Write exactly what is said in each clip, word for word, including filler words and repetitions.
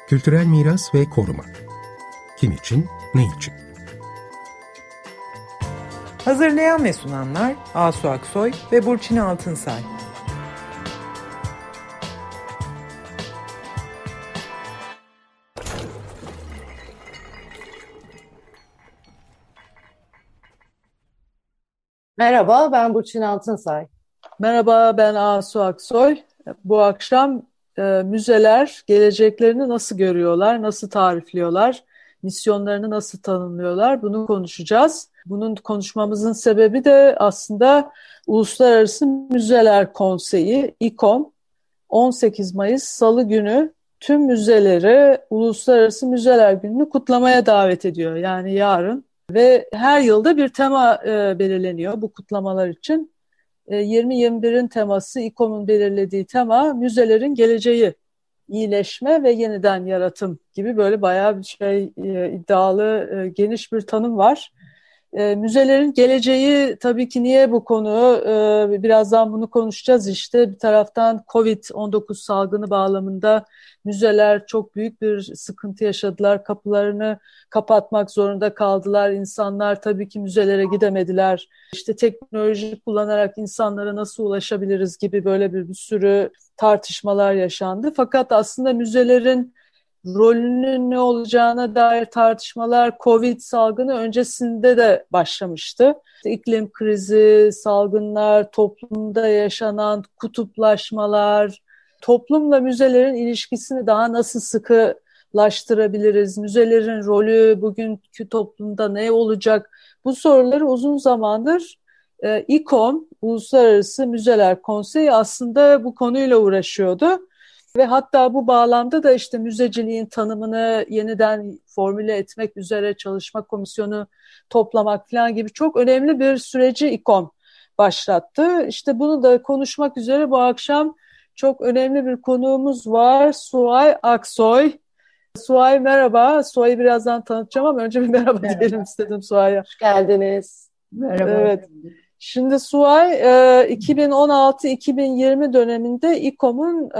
Kültürel miras ve koruma. Kim için, ne için? Hazırlayan ve sunanlar Asu Aksoy ve Burçin Altınsay. Merhaba, ben Burçin Altınsay. Merhaba, ben Asu Aksoy. Bu akşam e, müzeler geleceklerini nasıl görüyorlar, nasıl tarifliyorlar, misyonlarını nasıl tanımlıyorlar, bunu konuşacağız. Bunun konuşmamızın sebebi de aslında Uluslararası Müzeler Konseyi, İKOM, on sekiz Mayıs Salı günü tüm müzeleri Uluslararası Müzeler Günü'nü kutlamaya davet ediyor. Yani yarın ve her yılda bir tema e, belirleniyor bu kutlamalar için. yirmi yirmi birin teması, İKOM'un belirlediği tema müzelerin geleceği, iyileşme ve yeniden yaratım gibi böyle bayağı bir şey iddialı, geniş bir tanım var. Müzelerin geleceği tabii ki niye bu konu? Birazdan bunu konuşacağız işte. Bir taraftan kovid on dokuz salgını bağlamında müzeler çok büyük bir sıkıntı yaşadılar. Kapılarını kapatmak zorunda kaldılar. İnsanlar tabii ki müzelere gidemediler. İşte teknoloji kullanarak insanlara nasıl ulaşabiliriz gibi böyle bir, bir sürü tartışmalar yaşandı. Fakat aslında müzelerin rolünün ne olacağına dair tartışmalar Covid salgını öncesinde de başlamıştı. İşte iklim krizi, salgınlar, toplumda yaşanan kutuplaşmalar, toplumla müzelerin ilişkisini daha nasıl sıkılaştırabiliriz? Müzelerin rolü bugünkü toplumda ne olacak? Bu soruları uzun zamandır e, İKOM, Uluslararası Müzeler Konseyi aslında bu konuyla uğraşıyordu. Ve hatta bu bağlamda da işte müzeciliğin tanımını yeniden formüle etmek üzere çalışma komisyonu toplamak falan gibi çok önemli bir süreci İKOM başlattı. İşte bunu da konuşmak üzere bu akşam çok önemli bir konuğumuz var. Suay Aksoy. Suay merhaba. Suay'ı birazdan tanıtacağım ama önce bir merhaba, merhaba. diyelim istedim Suay'a. Hoş geldiniz. Merhaba. Evet. Şimdi Suay iki bin on altı iki bin yirmi döneminde İKOM'un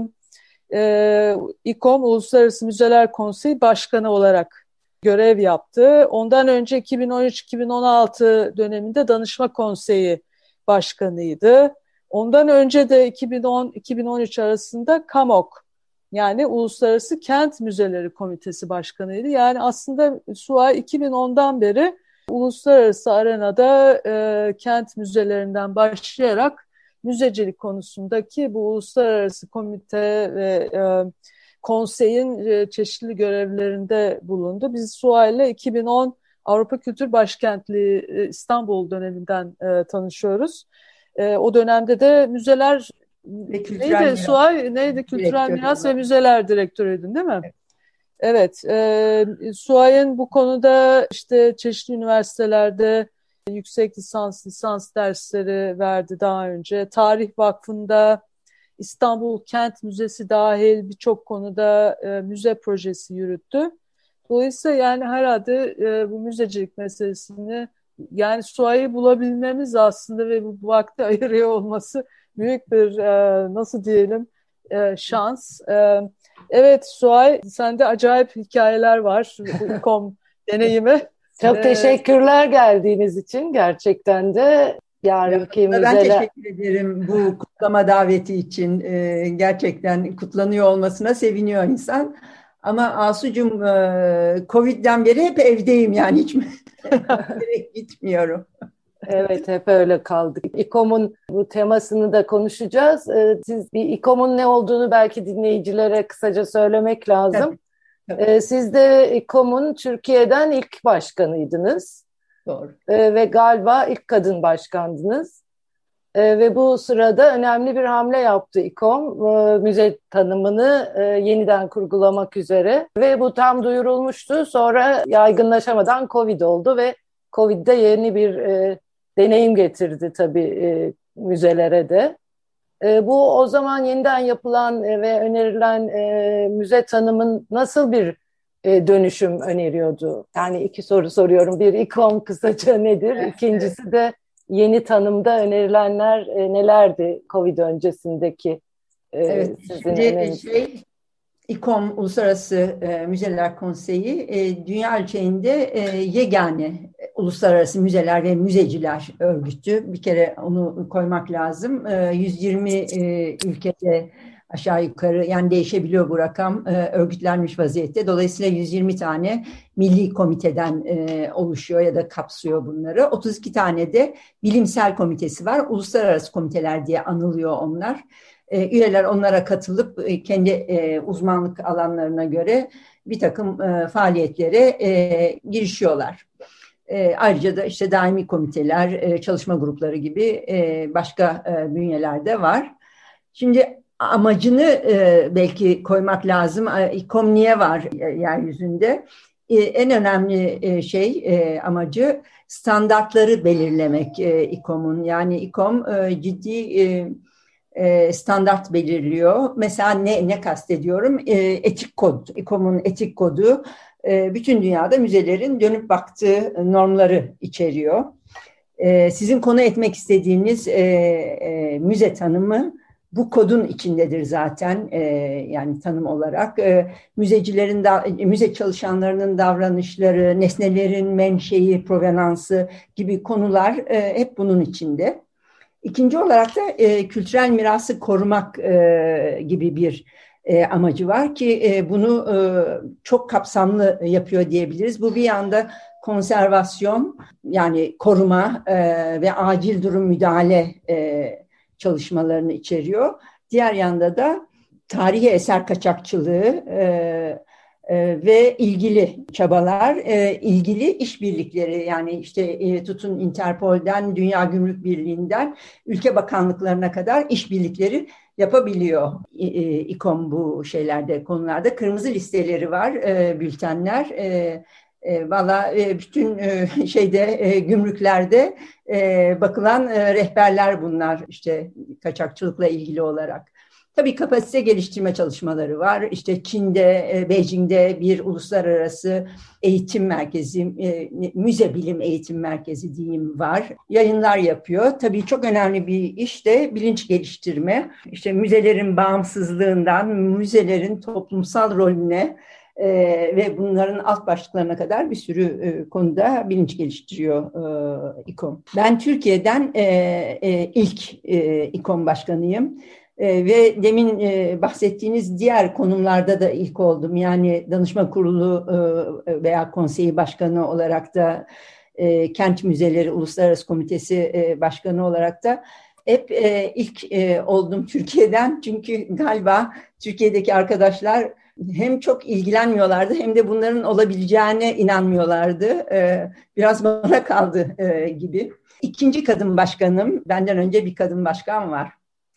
Ee, İKOM Uluslararası Müzeler Konseyi Başkanı olarak görev yaptı. Ondan önce iki bin on üç iki bin on altı döneminde Danışma Konseyi Başkanıydı. Ondan önce de iki bin on iki bin on üç arasında KAMOK, yani Uluslararası Kent Müzeleri Komitesi Başkanıydı. Yani aslında Suay iki bin ondan beri uluslararası arenada e, kent müzelerinden başlayarak müzecilik konusundaki bu uluslararası komite ve e, konseyin e, çeşitli görevlerinde bulundu. Biz Suay'la iki bin on Avrupa Kültür Başkentliği e, İstanbul döneminden e, tanışıyoruz. E, o dönemde de müzeler neydi Suay? Neydi? Kültürel Miras ve Müzeler Direktörüydün değil mi? Evet. Evet, e, Suay'ın bu konuda işte çeşitli üniversitelerde yüksek lisans, lisans dersleri verdi daha önce. Tarih Vakfı'nda İstanbul Kent Müzesi dahil birçok konuda e, müze projesi yürüttü. Dolayısıyla yani herhalde e, bu müzecilik meselesini, yani Suay'ı bulabilmemiz aslında ve bu, bu vakti ayırıyor olması büyük bir e, nasıl diyelim e, şans. E, evet Suay, sende acayip hikayeler var bu İKOM deneyimi. Çok teşekkürler geldiğiniz için, gerçekten de yarınki ya, müzeler... Ben teşekkür ederim bu kutlama daveti için. Ee, gerçekten kutlanıyor olmasına seviniyor insan. Ama Asucuğum, e, Covid'den beri hep evdeyim, yani hiç gitmiyorum. Evet, hep öyle kaldık. İKOM'un bu temasını da konuşacağız. Siz bir İKOM'un ne olduğunu belki dinleyicilere kısaca söylemek lazım. Tabii. Tabii. Siz de İKOM'un Türkiye'den ilk başkanıydınız. Doğru. Ve galiba ilk kadın başkandınız. Ve bu sırada önemli bir hamle yaptı İKOM, müze tanımını yeniden kurgulamak üzere. Ve bu tam duyurulmuştu. Sonra yaygınlaşamadan Covid oldu ve Covid'de yeni bir e, deneyim getirdi tabii e, müzelere de. E, bu o zaman yeniden yapılan e, ve önerilen e, müze tanımın nasıl bir e, dönüşüm öneriyordu? Yani iki soru soruyorum. Bir, İKOM kısaca nedir? Evet, İkincisi evet. de yeni tanımda önerilenler e, nelerdi Covid öncesindeki e, evet, sizin şimdi şey İKOM Uluslararası e, Müzeler Konseyi e, dünya ölçeğinde e, yegane uluslararası müzeler ve müzeciler örgütü. Bir kere onu koymak lazım. E, yüz yirmi e, ülkede aşağı yukarı, yani değişebiliyor bu rakam, e, örgütlenmiş vaziyette. Dolayısıyla yüz yirmi tane milli komiteden e, oluşuyor ya da kapsıyor bunları. otuz iki tane de bilimsel komitesi var. Uluslararası komiteler diye anılıyor onlar. E, üyeler onlara katılıp e, kendi e, uzmanlık alanlarına göre bir takım e, faaliyetlere e, girişiyorlar. E, ayrıca da işte daimi komiteler, e, çalışma grupları gibi e, başka e, bünyeler de var. Şimdi amacını e, belki koymak lazım. İKOM niye var yeryüzünde? E, en önemli e, şey, e, amacı standartları belirlemek e, İKOM'un. Yani İKOM e, ciddi e, e, standart belirliyor. Mesela ne, ne kastediyorum? E, etik kod. İKOM'un etik kodu e, bütün dünyada müzelerin dönüp baktığı normları içeriyor. E, sizin konu etmek istediğiniz e, e, müze tanımı bu kodun içindedir zaten, e, yani tanım olarak. E, müzecilerin, da, müze çalışanlarının davranışları, nesnelerin menşei, provenansı gibi konular e, hep bunun içinde. İkinci olarak da e, kültürel mirası korumak e, gibi bir e, amacı var ki e, bunu e, çok kapsamlı yapıyor diyebiliriz. Bu bir yanda konservasyon, yani koruma e, ve acil durum müdahale e, çalışmalarını içeriyor. Diğer yanda da tarihi eser kaçakçılığı e, e, ve ilgili çabalar, e, ilgili işbirlikleri, yani işte e, tutun Interpol'den, Dünya Gümrük Birliği'nden ülke bakanlıklarına kadar işbirlikleri yapabiliyor e, e, İKOM bu şeylerde, konularda. Kırmızı listeleri var, e, bültenler. E, E, Valla e, bütün e, şeyde e, gümrüklerde e, bakılan e, rehberler bunlar, işte kaçakçılıkla ilgili olarak. Tabii kapasite geliştirme çalışmaları var. İşte Çin'de, e, Beijing'de bir uluslararası eğitim merkezi, e, müze bilim eğitim merkezi diyeyim var. Yayınlar yapıyor. Tabii çok önemli bir iş de bilinç geliştirme. İşte müzelerin bağımsızlığından müzelerin toplumsal rolüne Ee, ve bunların alt başlıklarına kadar bir sürü e, konuda bilinç geliştiriyor e, İKOM. Ben Türkiye'den e, e, ilk e, İKOM başkanıyım e, ve demin e, bahsettiğiniz diğer konumlarda da ilk oldum. Yani danışma kurulu e, veya konseyi başkanı olarak da, e, Kent Müzeleri Uluslararası Komitesi e, başkanı olarak da hep e, ilk e, oldum Türkiye'den. Çünkü galiba Türkiye'deki arkadaşlar hem çok ilgilenmiyorlardı hem de bunların olabileceğine inanmıyorlardı. Ee, biraz bana kaldı e, gibi. İkinci kadın başkanım, benden önce bir kadın başkan var.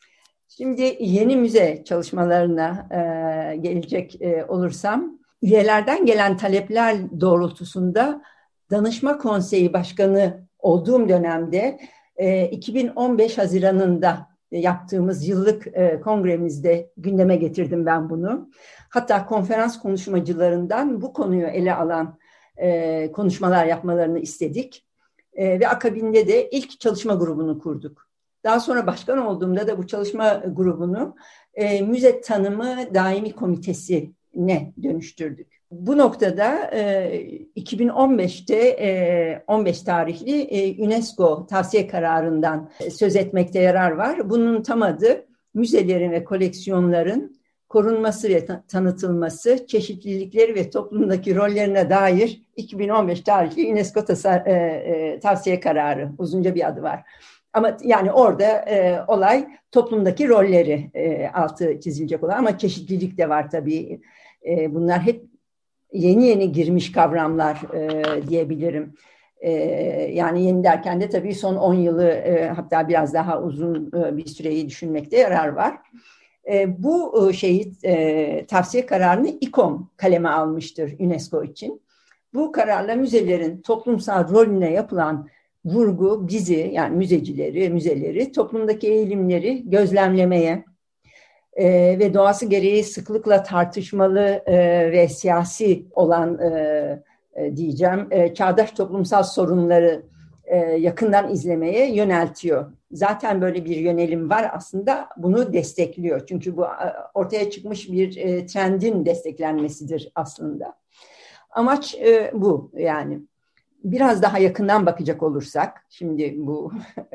Şimdi yeni müze çalışmalarına e, gelecek e, olursam, üyelerden gelen talepler doğrultusunda Danışma Konseyi Başkanı olduğum dönemde e, iki bin on beş Haziran'ında yaptığımız yıllık e, kongremizde gündeme getirdim ben bunu. Hatta konferans konuşmacılarından bu konuyu ele alan e, konuşmalar yapmalarını istedik. E, ve akabinde de ilk çalışma grubunu kurduk. Daha sonra başkan olduğumda da bu çalışma grubunu e, müze tanımı daimi komitesine dönüştürdük. Bu noktada e, iki bin on beşte e, on beş tarihli e, UNESCO tavsiye kararından söz etmekte yarar var. Bunun tam adı müzelerin ve koleksiyonların korunması ve tanıtılması, çeşitlilikleri ve toplumdaki rollerine dair iki bin on beş tarihli UNESCO tasa, e, e, tavsiye kararı. Uzunca bir adı var. Ama yani orada e, olay toplumdaki rolleri e, altı çizilecek olan, ama çeşitlilik de var tabii. E, bunlar hep yeni yeni girmiş kavramlar e, diyebilirim. E, yani yeni derken de tabii son on yılı e, hatta biraz daha uzun e, bir süreyi düşünmekte yarar var. E, bu şeyi e, tavsiye kararını İKOM kaleme almıştır UNESCO için. Bu kararla müzelerin toplumsal rolüne yapılan vurgu bizi, yani müzecileri, müzeleri toplumdaki eğilimleri gözlemlemeye e, ve doğası gereği sıklıkla tartışmalı e, ve siyasi olan e, e, diyeceğim e, çağdaş toplumsal sorunları e, yakından izlemeye yöneltiyor. Zaten böyle bir yönelim var aslında, bunu destekliyor. Çünkü bu ortaya çıkmış bir e, trendin desteklenmesidir aslında. Amaç e, bu yani. Biraz daha yakından bakacak olursak, şimdi bu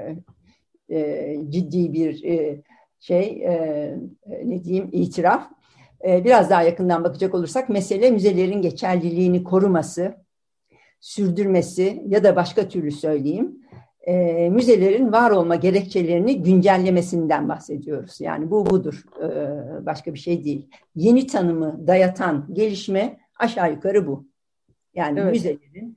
e, ciddi bir e, şey, e, ne diyeyim, itiraf. E, biraz daha yakından bakacak olursak, mesele müzelerin geçerliliğini koruması, sürdürmesi ya da başka türlü söyleyeyim, e, müzelerin var olma gerekçelerini güncellemesinden bahsediyoruz. Yani bu budur, e, başka bir şey değil. Yeni tanımı dayatan gelişme aşağı yukarı bu. Yani evet, müzelerin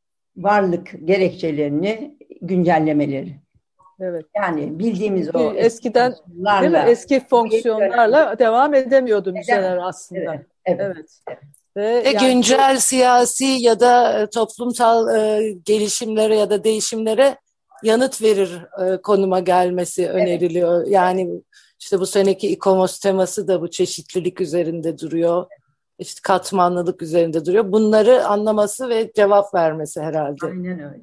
varlık gerekçelerini güncellemeleri. Evet. Yani bildiğimiz Çünkü o eskiden değil mi? Eski fonksiyonlarla devam edemiyordu müzeler aslında. Evet. Evet. Evet. Evet. Ve Ve yani güncel siyasi ya da toplumsal e, gelişimlere ya da değişimlere yanıt verir e, konuma gelmesi öneriliyor. Yani işte bu seneki İKOMOS teması da bu çeşitlilik üzerinde duruyor. İşte katmanlılık üzerinde duruyor. Bunları anlaması ve cevap vermesi herhalde. Aynen öyle.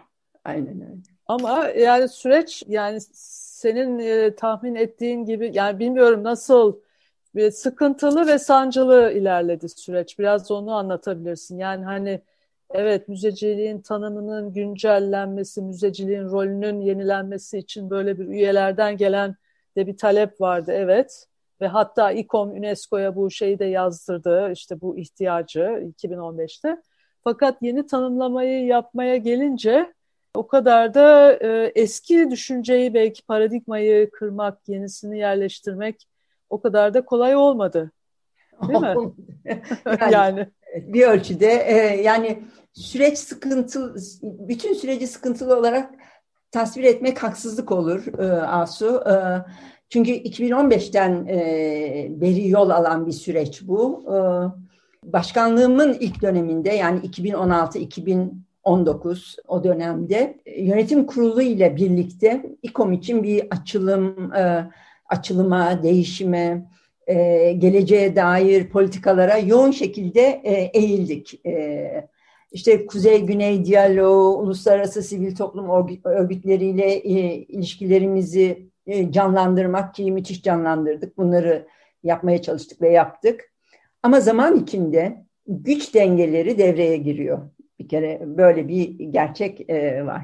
Aynen öyle. Ama yani süreç, yani senin e, tahmin ettiğin gibi, yani bilmiyorum nasıl, bir sıkıntılı ve sancılı ilerledi süreç. Biraz onu anlatabilirsin. Yani hani evet, müzeciliğin tanımının güncellenmesi, müzeciliğin rolünün yenilenmesi için böyle bir üyelerden gelen de bir talep vardı, evet. Ve hatta İKOM UNESCO'ya bu şeyi de yazdırdı, işte bu ihtiyacı iki bin on beşte. Fakat yeni tanımlamayı yapmaya gelince o kadar da e, eski düşünceyi, belki paradigmayı kırmak, yenisini yerleştirmek o kadar da kolay olmadı. Değil mi? yani, yani bir ölçüde e, yani süreç sıkıntılı, bütün süreci sıkıntılı olarak tasvir etmek haksızlık olur e, Asu. E, çünkü iki bin on beşten e, beri yol alan bir süreç bu. E, başkanlığımın ilk döneminde, yani iki bin on altı iki bin on dokuz o dönemde yönetim kurulu ile birlikte İKOM için bir açılım, e, açılıma, değişime, e, geleceğe dair politikalara yoğun şekilde e, eğildik. E, işte Kuzey-Güney diyaloğu, uluslararası sivil toplum örgütleriyle e, ilişkilerimizi e, canlandırmak, ki müthiş canlandırdık. Bunları yapmaya çalıştık ve yaptık. Ama zaman içinde güç dengeleri devreye giriyor. Bir kere böyle bir gerçek e, var.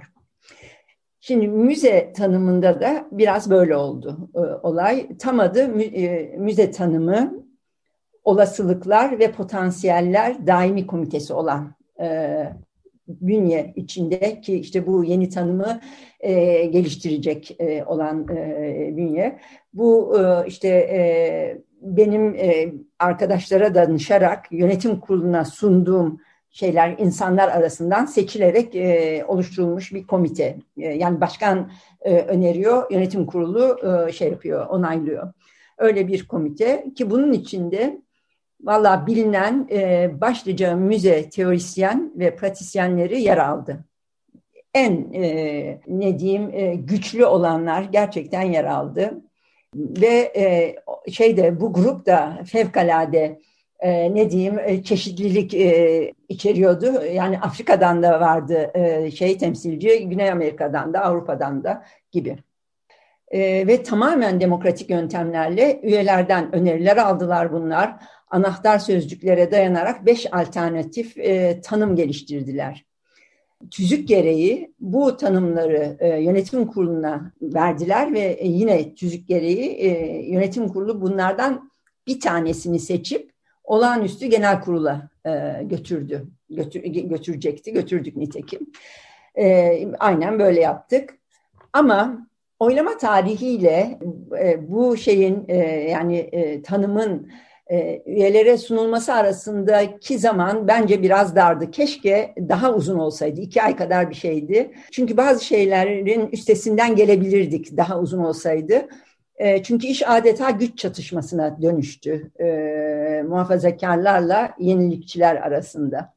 Şimdi müze tanımında da biraz böyle oldu e, olay. Tam adı mü, e, müze tanımı, olasılıklar ve potansiyeller daimi komitesi olan e, bünye içinde, ki işte bu yeni tanımı e, geliştirecek e, olan e, bünye. Bu e, işte e, benim e, arkadaşlara danışarak yönetim kuruluna sunduğum şeyler, insanlar arasından seçilerek e, oluşturulmuş bir komite. E, yani başkan e, öneriyor, yönetim kurulu e, şey yapıyor, onaylıyor. Öyle bir komite ki bunun içinde vallahi bilinen e, başlıca müze teorisyen ve pratisyenleri yer aldı. En e, ne diyeyim e, güçlü olanlar gerçekten yer aldı. Ve e, şeyde bu grup da fevkalade e, ne diyeyim e, çeşitlilik e, içeriyordu. Yani Afrika'dan da vardı e, şey temsilci, Güney Amerika'dan da, Avrupa'dan da gibi. E, ve tamamen demokratik yöntemlerle üyelerden öneriler aldılar bunlar. Anahtar sözcüklere dayanarak beş alternatif e, tanım geliştirdiler. Tüzük gereği bu tanımları e, yönetim kuruluna verdiler ve e, yine tüzük gereği e, yönetim kurulu bunlardan bir tanesini seçip olağanüstü genel kurula e, götürdü. Götür, götürecekti, götürdük nitekim. E, aynen böyle yaptık. Ama oylama tarihiyle e, bu şeyin e, yani e, tanımın e, üyelere sunulması arasındaki zaman bence biraz dardı. Keşke daha uzun olsaydı. İki ay kadar bir şeydi. Çünkü bazı şeylerin üstesinden gelebilirdik daha uzun olsaydı. E, çünkü iş adeta güç çatışmasına dönüştü. E, muhafazakarlarla yenilikçiler arasında.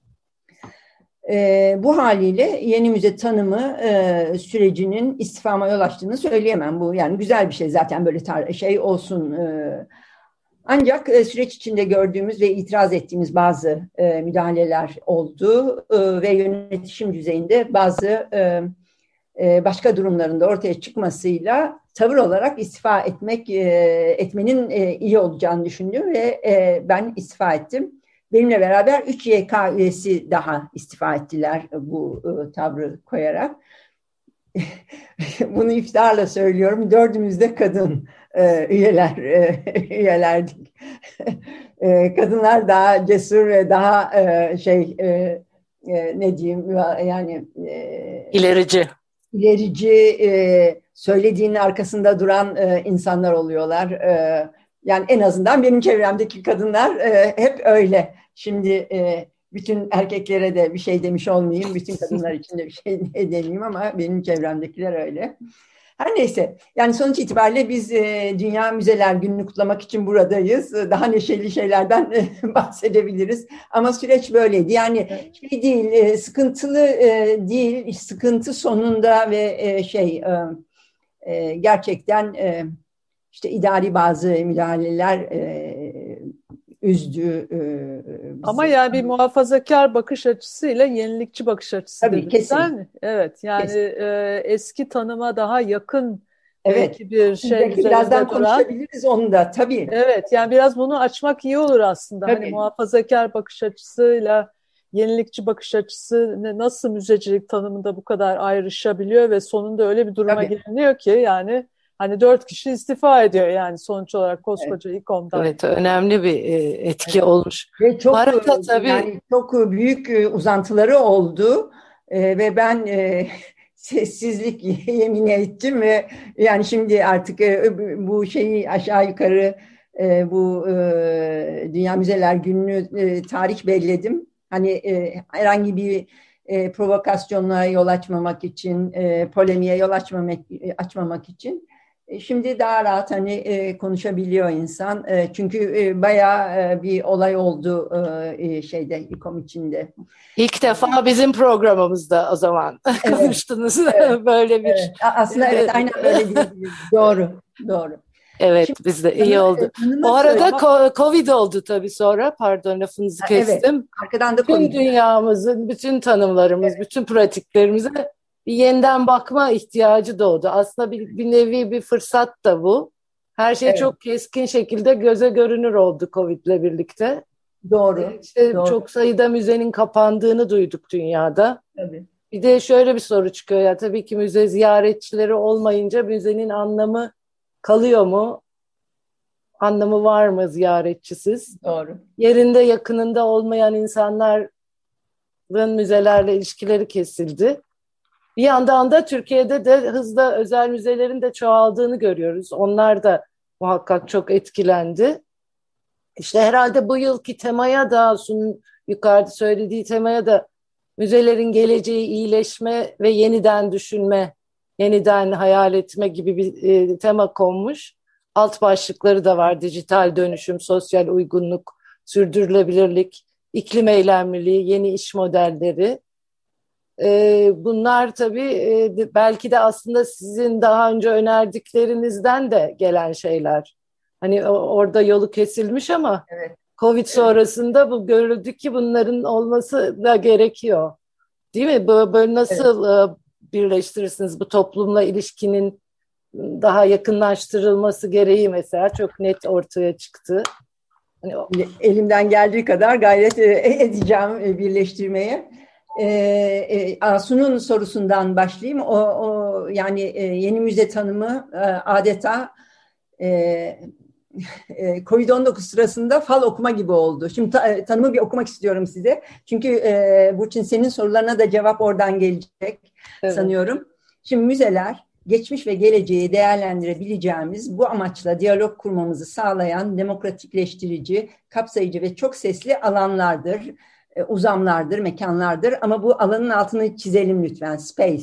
E, bu haliyle yeni müze tanımı e, sürecinin istifama yol açtığını söyleyemem. Bu yani güzel bir şey zaten, böyle tar- şey olsun. E, ancak e, süreç içinde gördüğümüz ve itiraz ettiğimiz bazı e, müdahaleler oldu e, ve yönetişim düzeyinde bazı e, e, başka durumlarında ortaya çıkmasıyla tavır olarak istifa etmek e, etmenin e, iyi olacağını düşündüm ve e, ben istifa ettim. Benimle beraber üç Y K üyesi daha istifa ettiler bu e, tavrı koyarak. Bunu iftiharla söylüyorum. Dördümüz de kadın e, üyeler e, üyelerdik. e, kadınlar daha cesur ve daha e, şey e, e, ne diyeyim yani e, ilerici. ilerici e, söylediğinin arkasında duran e, insanlar oluyorlar. E, yani en azından benim çevremdeki kadınlar e, hep öyle. Şimdi e, bütün erkeklere de bir şey demiş olmayayım, bütün kadınlar için de bir şey demeyeyim ama benim çevremdekiler öyle. Her neyse, yani sonuç itibariyle biz e, Dünya Müzeler Günü'nü kutlamak için buradayız. Daha neşeli şeylerden e, bahsedebiliriz. Ama süreç böyleydi. Yani şey değil, e, sıkıntılı e, değil, sıkıntı sonunda ve e, şey e, e, gerçekten e, işte idari bazı müdahaleler e, üzdü. E, Ama yani bir muhafazakar bakış açısıyla yenilikçi bakış açısı tabii, dedin, kesin. değil mi? Evet, yani e, eski tanıma daha yakın evet. belki bir şey Belki üzerinde birazdan duran. konuşabiliriz onu da tabii. Evet, yani biraz bunu açmak iyi olur aslında. Tabii. Hani muhafazakar bakış açısıyla yenilikçi bakış açısı nasıl müzecilik tanımında bu kadar ayrışabiliyor ve sonunda öyle bir duruma tabii. geliniyor ki yani hani dört kişi istifa ediyor yani sonuç olarak koskoca evet. İKOM'dan. Evet, önemli bir etki evet. olmuş. Ve çok arada, tabii... yani çok büyük uzantıları oldu ee, ve ben e, sessizlik yemin ettim ve yani şimdi artık e, bu şeyi aşağı yukarı e, bu e, Dünya Müzeler Günü'nü e, tarih belledim. Hani e, herhangi bir e, provokasyonla yol açmamak için, e, polemiğe yol açmamak, açmamak için. Şimdi daha rahat hani e, konuşabiliyor insan. E, çünkü e, bayağı e, bir olay oldu e, şeyde, İKOM içinde. İlk defa bizim programımızda o zaman evet. konuştunuz evet. böyle bir. Evet. Aslında evet, aynen böyle diyebiliriz. Doğru, doğru. Evet, Şimdi, bizde iyi tanı, oldu. Bu arada söyle. Covid oldu tabii sonra. Pardon, lafınızı kestim. Evet, arkadan da bütün Covid. dünyamızın, bütün tanımlarımız, evet. bütün pratiklerimize bir yeniden bakma ihtiyacı doğdu. Aslında bir, bir nevi bir fırsat da bu. Her şey evet. çok keskin şekilde göze görünür oldu Covid'le birlikte. Doğru. İşte doğru. Çok sayıda müzenin kapandığını duyduk dünyada. Tabii. Bir de şöyle bir soru çıkıyor ya, tabii ki müze ziyaretçileri olmayınca müzenin anlamı kalıyor mu? Anlamı var mı ziyaretçisiz? Doğru. Yerinde yakınında olmayan insanların müzelerle ilişkileri kesildi. Bir yandan da Türkiye'de de hızla özel müzelerin de çoğaldığını görüyoruz. Onlar da muhakkak çok etkilendi. İşte herhalde bu yılki temaya da, Sun'un yukarıda söylediği temaya da müzelerin geleceği iyileşme ve yeniden düşünme, yeniden hayal etme gibi bir e, tema konmuş. Alt başlıkları da var: dijital dönüşüm, sosyal uygunluk, sürdürülebilirlik, iklim eylemliliği, yeni iş modelleri. Ee, bunlar tabii e, belki de aslında sizin daha önce önerdiklerinizden de gelen şeyler. Hani orada yolu kesilmiş ama evet. Covid sonrasında bu görüldü ki bunların olması da gerekiyor. Değil mi? Böyle nasıl evet. birleştirirsiniz bu toplumla ilişkinin daha yakınlaştırılması gereği mesela çok net ortaya çıktı. Hani elimden geldiği kadar gayret edeceğim birleştirmeye. Ee, e, Asu'nun sorusundan başlayayım. O, o yani e, yeni müze tanımı e, adeta e, e, Covid on dokuz sırasında fal okuma gibi oldu. Şimdi ta, tanımı bir okumak istiyorum size. Çünkü e, Burçin, senin sorularına da cevap oradan gelecek evet. sanıyorum. Şimdi müzeler geçmiş ve geleceği değerlendirebileceğimiz, bu amaçla diyalog kurmamızı sağlayan demokratikleştirici, kapsayıcı ve çok sesli alanlardır. Uzamlardır, mekanlardır ama bu alanın altını çizelim lütfen.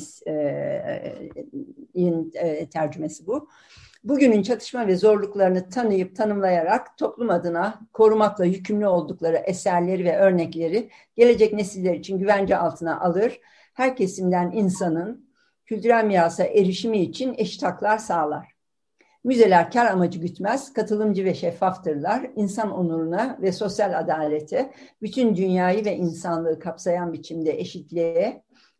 Space'in e, tercümesi bu. Bugünün çatışma ve zorluklarını tanıyıp tanımlayarak toplum adına korumakla yükümlü oldukları eserleri ve örnekleri gelecek nesiller için güvence altına alır. Her kesimden insanın kültürel mirasa erişimi için eşit haklar sağlar. Müzeler kar amacı gütmez, katılımcı ve şeffaftırlar. İnsan onuruna ve sosyal adalete, bütün dünyayı ve insanlığı kapsayan biçimde eşitliğe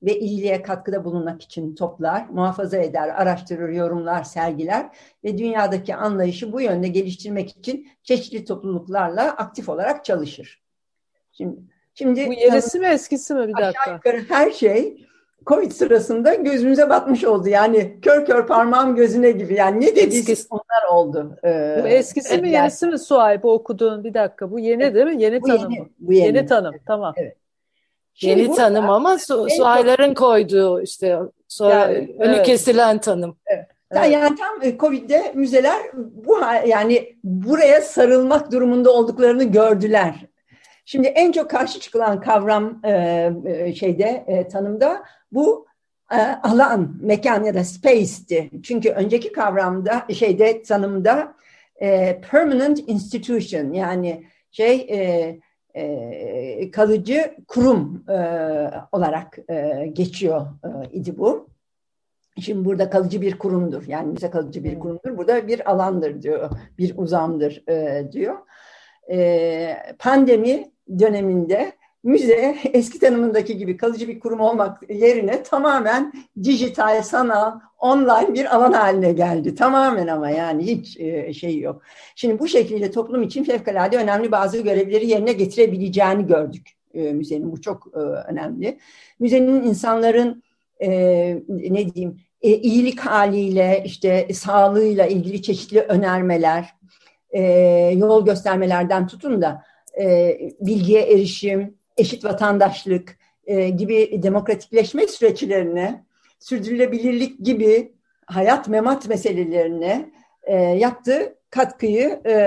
ve iyiliğe katkıda bulunmak için toplar, muhafaza eder, araştırır, yorumlar, sergiler ve dünyadaki anlayışı bu yönde geliştirmek için çeşitli topluluklarla aktif olarak çalışır. Şimdi, şimdi bu yenisi mi eskisi mi bir dakika? Aşağı yukarı her şey Covid sırasında gözümüze batmış oldu. Yani kör kör parmağım gözüne gibi. Yani ne dediysek onlar oldu. Ee, bu eskisi evet, mi yenisi yani. mi Suay bu okuduğun bir dakika? Bu yeni evet, değil mi? Yeni bu tanım yeni, mı? Bu yeni. Yeni tanım tamam. Evet. Yeni burada, tanım ama Su, Suayların çok... koyduğu işte sonra yani, önü evet. kesilen tanım. Evet. Evet. Yani tam Covid'de müzeler bu yani buraya sarılmak durumunda olduklarını gördüler. Şimdi en çok karşı çıkılan kavram e, şeyde e, tanımda bu e, alan, mekan ya da space'ti. Çünkü önceki kavramda şeyde tanımda e, permanent institution yani şey e, e, kalıcı kurum e, olarak e, geçiyor e, idi bu. Şimdi burada kalıcı bir kurumdur. Yani müze kalıcı bir kurumdur. Burada bir alandır diyor, bir uzamdır e, diyor. E, pandemi döneminde müze eski tanımındaki gibi kalıcı bir kurum olmak yerine tamamen dijital, sanal, online bir alan haline geldi. Tamamen ama yani hiç e, şey yok. Şimdi bu şekilde toplum için fevkalade önemli bazı görevleri yerine getirebileceğini gördük e, müzenin. Bu çok e, önemli. Müzenin insanların e, ne diyeyim e, iyilik haliyle, işte sağlığıyla ilgili çeşitli önermeler, e, yol göstermelerden tutun da E, bilgiye erişim, eşit vatandaşlık e, gibi demokratikleşme süreçlerine, sürdürülebilirlik gibi hayat memat meselelerine e, yaptığı katkıyı e,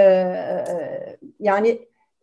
yani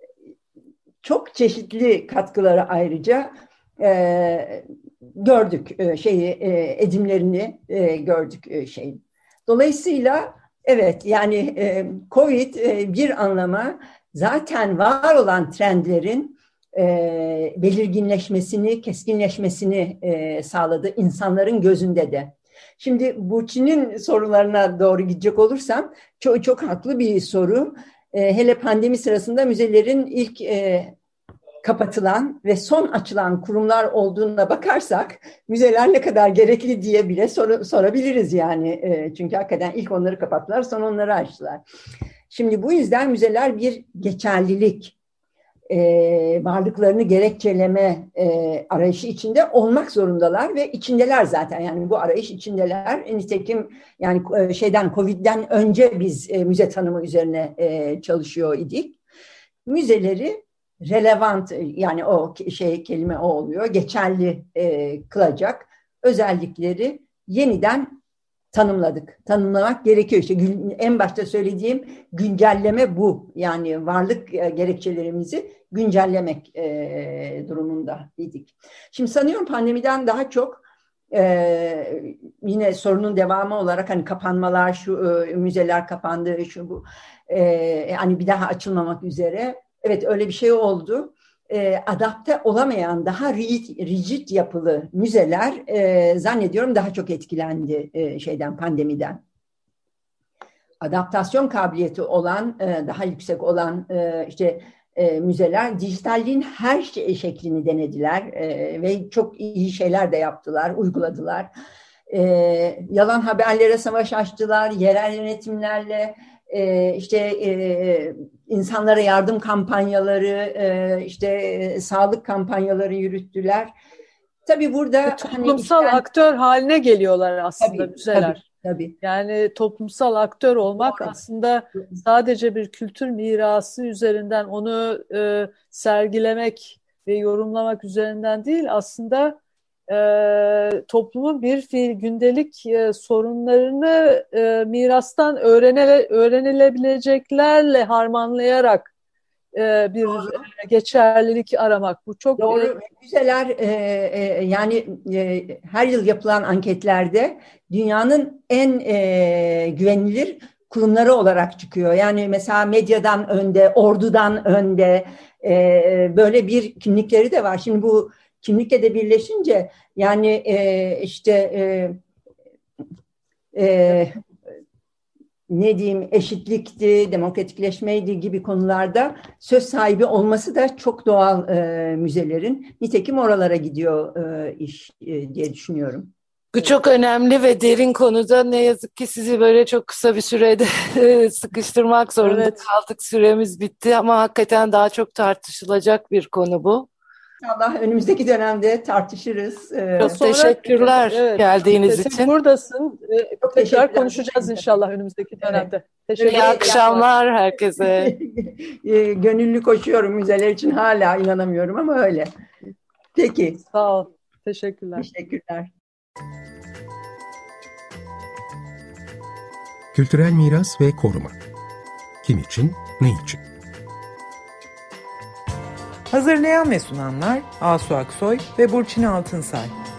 çok çeşitli katkıları ayrıca e, gördük e, şeyi e, edimlerini e, gördük e, şey. Dolayısıyla evet yani e, Covid e, bir anlama zaten var olan trendlerin e, belirginleşmesini, keskinleşmesini e, sağladı insanların gözünde de. Şimdi Burçin'in sorularına doğru gidecek olursam çok çok haklı bir soru. E, hele pandemi sırasında müzelerin ilk e, kapatılan ve son açılan kurumlar olduğuna bakarsak müzeler ne kadar gerekli diye bile sor, sorabiliriz yani. E, çünkü hakikaten ilk onları kapattılar, sonra onları açtılar. Şimdi bu yüzden müzeler bir geçerlilik, e, varlıklarını gerekçeleme e, arayışı içinde olmak zorundalar ve içindeler zaten. Yani bu arayış içindeler. Nitekim yani e, şeyden Covid'den önce biz e, müze tanımı üzerine e, çalışıyor idik. Müzeleri relevant yani o şey kelime o oluyor. Geçerli e, kılacak özellikleri yeniden tanımladık. Tanımlamak gerekiyor. İşte en başta söylediğim güncelleme bu. Yani varlık gerekçelerimizi güncellemek e, durumunda idik. Şimdi sanıyorum pandemiden daha çok e, yine sorunun devamı olarak hani kapanmalar, şu e, müzeler kapandı, şu bu e, hani bir daha açılmamak üzere. Evet öyle bir şey oldu. E, adapte olamayan daha rigid, rigid yapılı müzeler e, zannediyorum daha çok etkilendi e, şeyden pandemiden. Adaptasyon kabiliyeti olan e, daha yüksek olan e, işte e, müzeler dijitalliğin her şey, şeklini denediler e, ve çok iyi şeyler de yaptılar, uyguladılar. E, yalan haberlere savaş açtılar, yerel yönetimlerle. Ee, işte e, insanlara yardım kampanyaları, e, işte e, sağlık kampanyaları yürüttüler. Tabii burada e, toplumsal hani, aktör haline geliyorlar aslında tabii, müzeler. Tabii, tabii. Yani toplumsal aktör olmak Doğru. aslında sadece bir kültür mirası üzerinden onu e, sergilemek ve yorumlamak üzerinden değil, aslında E, toplumun bir fiil gündelik e, sorunlarını e, mirastan öğrenile, öğrenilebileceklerle harmanlayarak e, bir e, geçerlilik aramak. Bu çok Doğru. E, Müzeler e, e, yani e, her yıl yapılan anketlerde dünyanın en e, güvenilir kurumları olarak çıkıyor. Yani mesela medyadan önde, ordudan önde e, böyle bir kimlikleri de var. Şimdi bu kimlikle de birleşince yani e, işte e, e, ne diyeyim eşitlikti, demokratikleşmeydi gibi konularda söz sahibi olması da çok doğal e, müzelerin. Nitekim oralara gidiyor e, iş e, diye düşünüyorum. Bu çok önemli ve derin konuda ne yazık ki sizi böyle çok kısa bir sürede sıkıştırmak zorunda Evet. kaldık. Süremiz bitti ama hakikaten daha çok tartışılacak bir konu bu. İnşallah önümüzdeki dönemde tartışırız. Ee, Çok Sonra- teşekkürler Evet. geldiğiniz Siz için. buradasın. Ee, Çok tekrar teşekkürler. konuşacağız inşallah önümüzdeki dönemde. Teşekkür İyi ederim. akşamlar herkese. e, gönüllü koşuyorum müzeler için, hala inanamıyorum ama öyle. Peki, Sağ ol. Teşekkürler. teşekkürler. Kültürel miras ve koruma. Kim için, ne için? Hazırlayan ve sunanlar Asu Aksoy ve Burçin Altınsay.